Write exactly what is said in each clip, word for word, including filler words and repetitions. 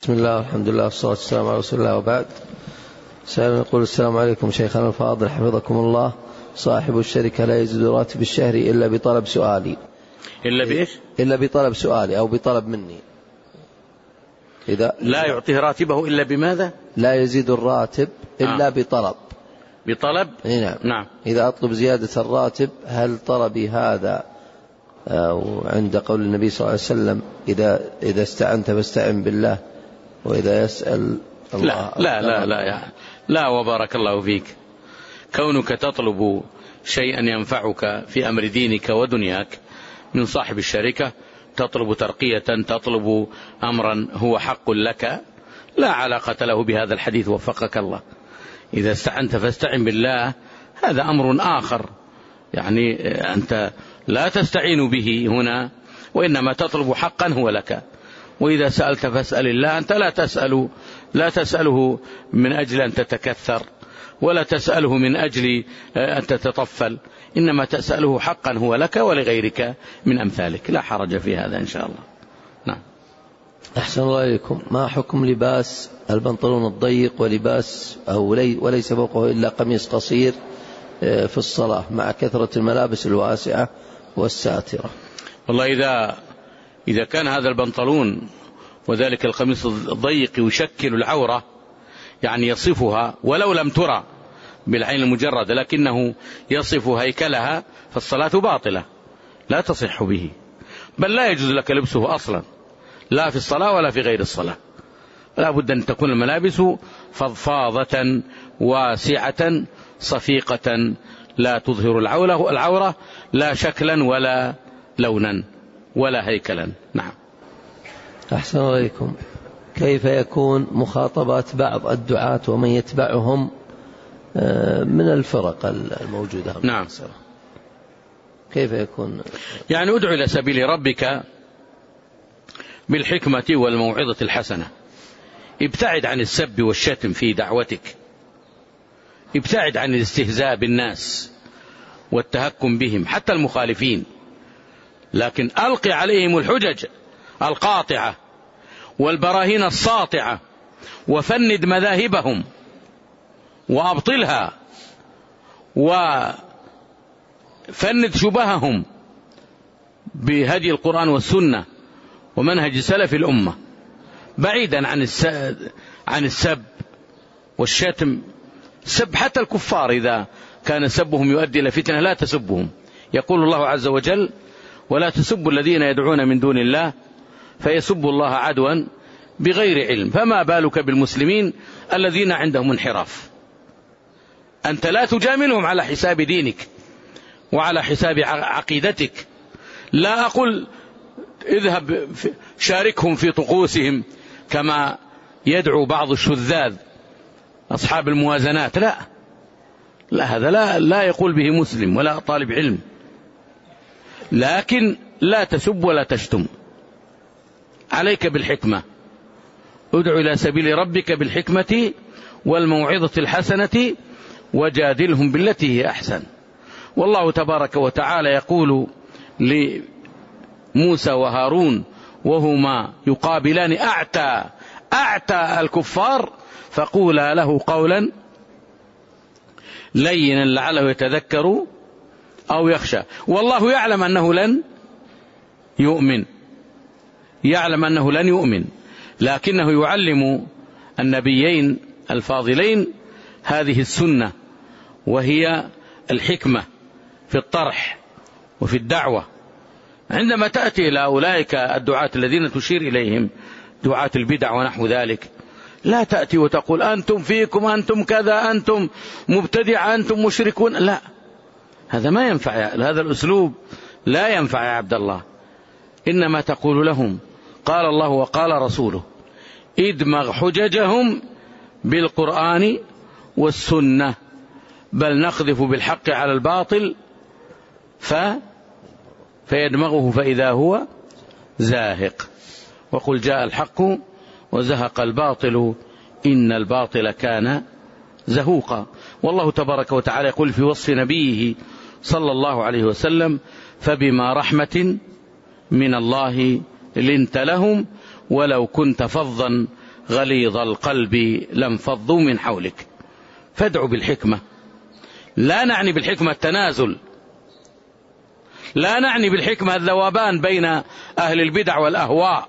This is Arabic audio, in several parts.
بسم الله والحمد لله والصلاة والسلام على رسول الله وبعد. سائل يقول: السلام عليكم شيخنا الفاضل حفظكم الله، صاحب الشركة لا يزيد راتب الشهري إلا بطلب سؤالي. إلا بإيش؟ إلا بطلب سؤالي أو بطلب مني. إذا لا يعطيه راتبه إلا بماذا؟ لا يزيد الراتب إلا آه. بطلب. بطلب؟ نعم. نعم. إذا أطلب زيادة الراتب هل طلبي هذا عند قول النبي صلى الله عليه وسلم إذا إذا استعنت فاستعن بالله وإذا يسأل الله؟ لا لا لا لا, يعني لا وبارك الله فيك. كونك تطلب شيئا ينفعك في أمر دينك ودنياك من صاحب الشركة، تطلب ترقية، تطلب أمرا هو حق لك، لا علاقة له بهذا الحديث وفقك الله. إذا استعنت فاستعن بالله هذا أمر آخر، يعني أنت لا تستعين به هنا وإنما تطلب حقا هو لك. وإذا سألت فاسأل الله، أنت لا تسأل لا تسأله من أجل أن تتكثر ولا تسأله من أجل أن تتطفل، إنما تسأله حقا هو لك ولغيرك من أمثالك، لا حرج في هذا إن شاء الله. نعم. أحسن الله إليكم. ما حكم لباس البنطلون الضيق ولباس أو وليس فوقه إلا قميص قصير في الصلاة مع كثرة الملابس الواسعة والساترة؟ والله إذا إذا كان هذا البنطلون وذلك القميص الضيق يشكل العورة، يعني يصفها ولو لم ترى بالعين المجردة لكنه يصف هيكلها، فالصلاة باطلة لا تصح به، بل لا يجوز لك لبسه أصلا، لا في الصلاة ولا في غير الصلاة. لا بد أن تكون الملابس فضفاضة واسعة صفيقة لا تظهر العورة لا شكلا ولا لونا ولا هيكلا. نعم. أحسن عليكم. كيف يكون مخاطبات بعض الدعاة ومن يتبعهم من الفرق الموجودة؟ نعم. كيف يكون؟ يعني ادعو إلى سبيل ربك بالحكمة والموعظة الحسنة، ابتعد عن السب والشتم في دعوتك، ابتعد عن الاستهزاء بالناس والتهكم بهم حتى المخالفين، لكن ألقي عليهم الحجج القاطعة والبراهين الساطعة وفند مذاهبهم وأبطلها وفند شبههم بهدي القرآن والسنة ومنهج سلف الأمة، بعيدا عن عن السب والشتم. سب حتى الكفار إذا كان سبهم يؤدي إلى فتنة لا تسبهم. يقول الله عز وجل: ولا تسبوا الذين يدعون من دون الله فيسبوا الله عدوا بغير علم. فما بالك بالمسلمين الذين عندهم انحراف؟ أنت لا تجاملهم على حساب دينك وعلى حساب عقيدتك. لا أقول اذهب شاركهم في طقوسهم كما يدعو بعض الشذاذ أصحاب الموازنات، لا لا هذا لا, لا يقول به مسلم ولا طالب علم. لكن لا تسب ولا تشتم، عليك بالحكمة، ادعو إلى سبيل ربك بالحكمة والموعظة الحسنة وجادلهم بالتي هي أحسن. والله تبارك وتعالى يقول لموسى وهارون وهما يقابلان أعتى أعتى الكفار: فقولا له قولا لينا لعله يتذكر أو يخشى. والله يعلم أنه لن يؤمن، يعلم أنه لن يؤمن، لكنه يعلم النبيين الفاضلين هذه السنة، وهي الحكمة في الطرح وفي الدعوة. عندما تأتي إلى أولئك الدعاة الذين تشير إليهم دعاة البدع ونحو ذلك، لا تأتي وتقول أنتم فيكم أنتم كذا أنتم مبتدع أنتم مشركون، لا، هذا ما ينفع، هذا الأسلوب لا ينفع يا عبد الله. إنما تقول لهم قال الله وقال رسوله، ادمغ حججهم بالقرآن والسنة، بل نقذف بالحق على الباطل ف فيدمغه فإذا هو زاهق، وقل جاء الحق وزهق الباطل إن الباطل كان زهوقا. والله تبارك وتعالى يقول في وصف نبيه صلى الله عليه وسلم: فبما رحمة من الله لنت لهم ولو كنت فظا غليظ القلب لانفضوا من حولك. فادعوا بالحكمة. لا نعني بالحكمة التنازل، لا نعني بالحكمة الذوبان بين أهل البدع والأهواء،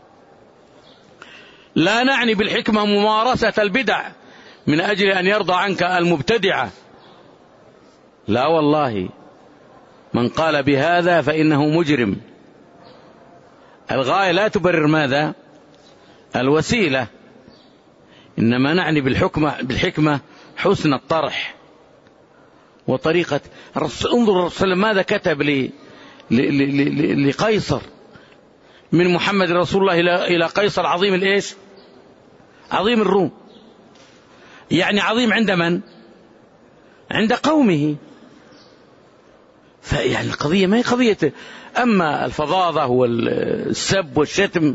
لا نعني بالحكمة ممارسة البدع من أجل أن يرضى عنك المبتدعة. لا والله، من قال بهذا فإنه مجرم. الغاية لا تبرر ماذا؟ الوسيلة. إنما نعني بالحكمة, بالحكمة حسن الطرح وطريقة. انظر الرسول ماذا كتب لي لقيصر من محمد رسول الله إلى قيصر عظيم الإيش؟ عظيم الروم. يعني عظيم عند من؟ عند قومه. فيعني القضية ما هي قضية. أما الفظاظة والسب والشتم،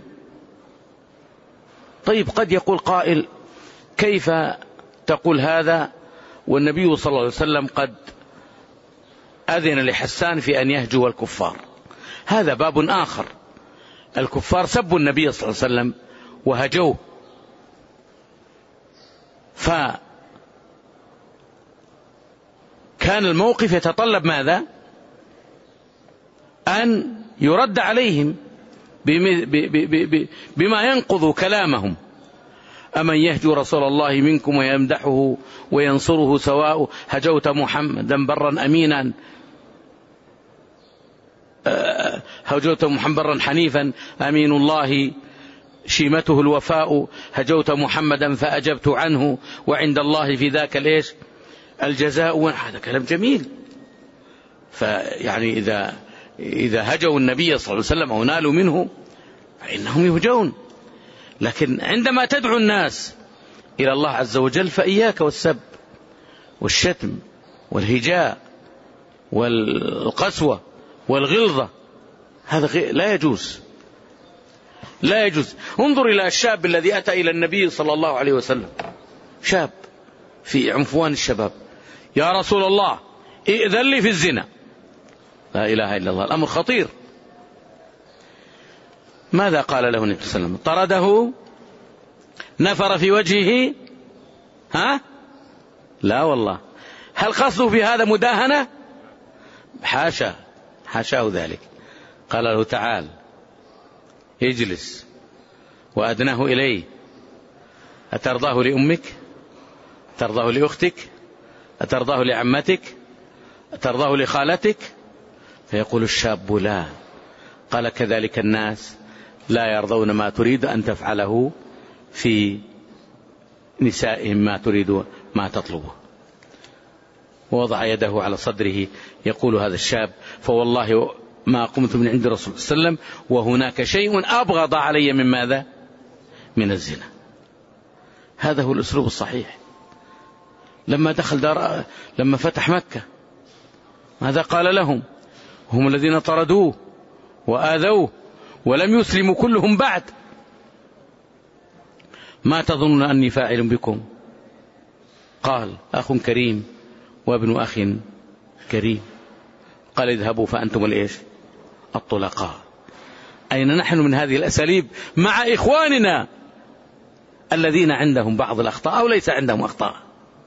طيب قد يقول قائل كيف تقول هذا والنبي صلى الله عليه وسلم قد أذن لحسان في أن يهجو الكفار؟ هذا باب آخر. الكفار سبوا النبي صلى الله عليه وسلم وهجوه، فكان الموقف يتطلب ماذا؟ أن يرد عليهم بما ينقض كلامهم. أمن يهجو رسول الله منكم ويمدحه وينصره سواء هجوت محمدا برا أمينا هجوت محمدا حنيفا أمين الله شيمته الوفاء هجوت محمدا فأجبت عنه وعند الله في ذاك الإيش الجزاء. هذا كلام جميل. فيعني إذا إذا هجوا النبي صلى الله عليه وسلم أو نالوا منه فإنهم يهجون. لكن عندما تدعو الناس إلى الله عز وجل فإياك والسب والشتم والهجاء والقسوة والغلظة، هذا لا يجوز، لا يجوز. انظر إلى الشاب الذي أتى إلى النبي صلى الله عليه وسلم، شاب في عنفوان الشباب، يا رسول الله ائذن لي في الزنا. لا إله إلا الله، الأمر خطير. ماذا قال له النبي صلى الله عليه وسلم؟ طرده؟ نفر في وجهه؟ ها؟ لا والله. هل قصده في هذا مداهنة؟ حاشا، حاشاه ذلك. قال له تعال اجلس وأدناه إليه، أترضاه لأمك؟ أترضاه لأختك؟ أترضاه لعمتك؟ أترضاه لخالتك؟ فيقول الشاب لا. قال كذلك الناس لا يرضون ما تريد أن تفعله في نسائهم ما تريد ما تطلبه. ووضع يده على صدره يقول هذا الشاب فوالله ما قمت من عند رسول الله صلى الله عليه وسلم وهناك شيء أبغض علي من ماذا؟ من الزنا. هذا هو الأسلوب الصحيح. لما دخل دار، لما فتح مكة ماذا قال لهم؟ هم الذين طردوه وآذوه ولم يسلموا كلهم بعد. ما تظنون أني فاعل بكم؟ قال أخ كريم وابن أخ كريم. قال اذهبوا فأنتم الإيش؟ الطلقاء. أين نحن من هذه الأساليب مع إخواننا الذين عندهم بعض الأخطاء أو ليس عندهم أخطاء؟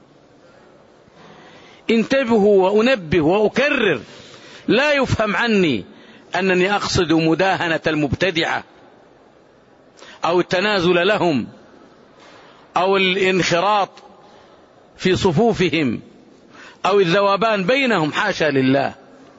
انتبهوا وأنبه وأكرر، لا يفهم عني أنني أقصد مداهنة المبتدعة أو التنازل لهم أو الانخراط في صفوفهم أو الذوبان بينهم، حاشا لله.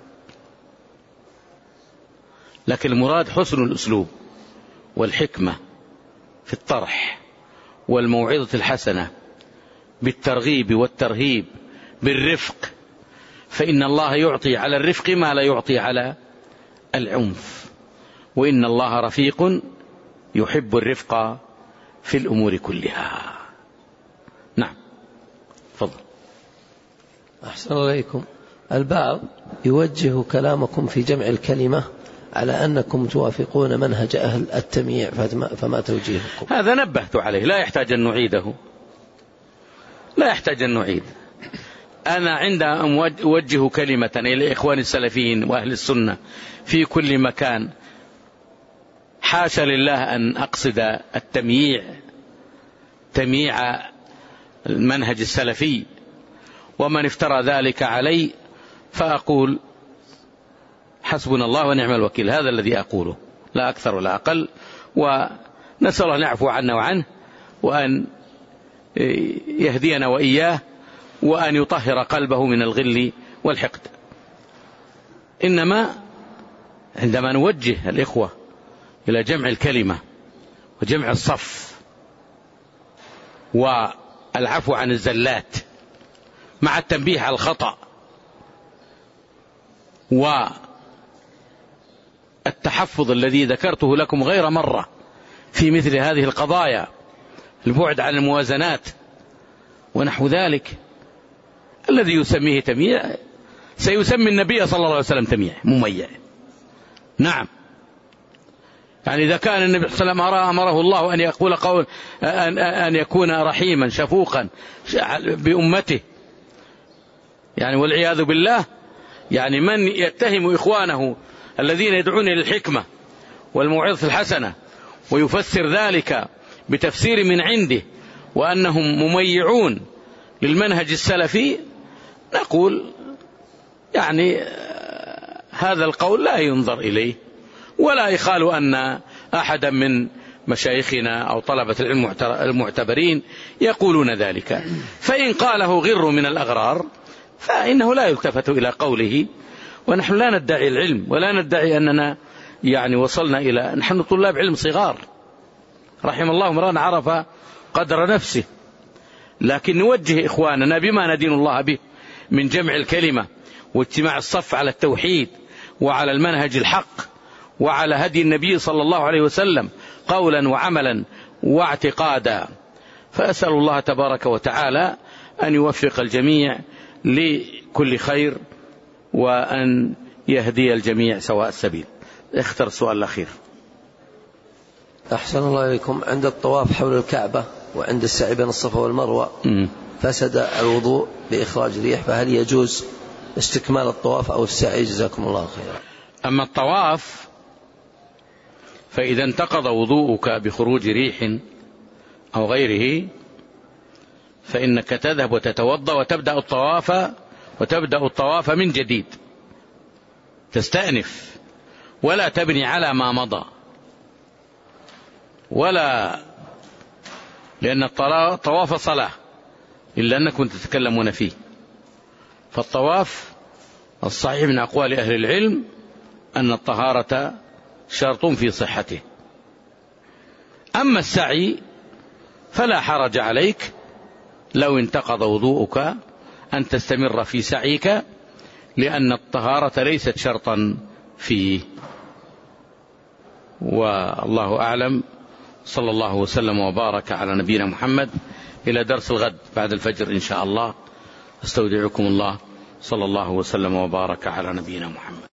لكن المراد حسن الأسلوب والحكمة في الطرح والموعظة الحسنة بالترغيب والترهيب بالرفق، فإن الله يعطي على الرفق ما لا يعطي على العنف، وإن الله رفيق يحب الرفق في الأمور كلها. نعم تفضل. أحسن إليكم. البعض يوجه كلامكم في جمع الكلمة على أنكم توافقون منهج أهل التمييع، فما توجيهكم؟ هذا نبهت عليه، لا يحتاج أن نعيده، لا يحتاج أن نعيد. أنا عندما أوجه كلمة إلى إخوان السلفيين وأهل السنة في كل مكان، حاشا لله أن أقصد التمييع تمييع المنهج السلفي، ومن افترى ذلك علي فأقول حسبنا الله ونعم الوكيل. هذا الذي أقوله، لا أكثر ولا أقل، ونسأل الله أن يعفو عنا وعنه، وأن يهدينا وإياه، وأن يطهر قلبه من الغل والحقد. إنما عندما نوجه الإخوة إلى جمع الكلمة وجمع الصف والعفو عن الزلات مع التنبيه على الخطأ والتحفظ الذي ذكرته لكم غير مرة في مثل هذه القضايا، البعد عن الموازنات ونحو ذلك، الذي يسميه تمييع سيسمي النبي صلى الله عليه وسلم تمييع مميع. نعم، يعني إذا كان النبي صلى الله عليه وسلم أمره الله أن يقول قول أن, أن يكون رحيما شفوقا بأمته، يعني والعياذ بالله، يعني من يتهم إخوانه الذين يدعون للحكمة والموعظة الحسنة ويفسر ذلك بتفسير من عنده وأنهم مميعون للمنهج السلفي، نقول يعني هذا القول لا ينظر إليه، ولا يخال أن أحدا من مشايخنا أو طلبة العلم المعتبرين يقولون ذلك. فإن قاله غر من الأغرار فإنه لا يلتفت إلى قوله. ونحن لا ندعي العلم ولا ندعي أننا يعني وصلنا إلى، نحن طلاب علم صغار، رحم الله امرأ عرف قدر نفسه، لكن نوجه إخواننا بما ندين الله به من جمع الكلمة واجتماع الصف على التوحيد وعلى المنهج الحق وعلى هدي النبي صلى الله عليه وسلم قولا وعملا واعتقادا. فأسأل الله تبارك وتعالى أن يوفق الجميع لكل خير، وأن يهدي الجميع سواء السبيل. اختر السؤال الأخير. أحسن الله إليكم. عند الطواف حول الكعبة وعند السعي بين الصفا والمروة م. فسد الوضوء بإخراج ريح، فهل يجوز استكمال الطواف أو السعي؟ جزاكم الله خيرا. أما الطواف فإذا انتقض وضوءك بخروج ريح أو غيره فإنك تذهب وتتوضأ وتبدأ الطواف وتبدأ الطواف من جديد، تستأنف ولا تبني على ما مضى، ولا لأن الطواف صلاة إلا أنكم تتكلمون فيه. فالطواف الصحيح من أقوال أهل العلم أن الطهارة شرط في صحته. أما السعي فلا حرج عليك لو انتقض وضوءك أن تستمر في سعيك، لأن الطهارة ليست شرطا فيه. والله أعلم. صلى الله وسلم وبارك على نبينا محمد. إلى درس الغد بعد الفجر إن شاء الله. استودعكم الله. صلى الله وسلم وبارك على نبينا محمد.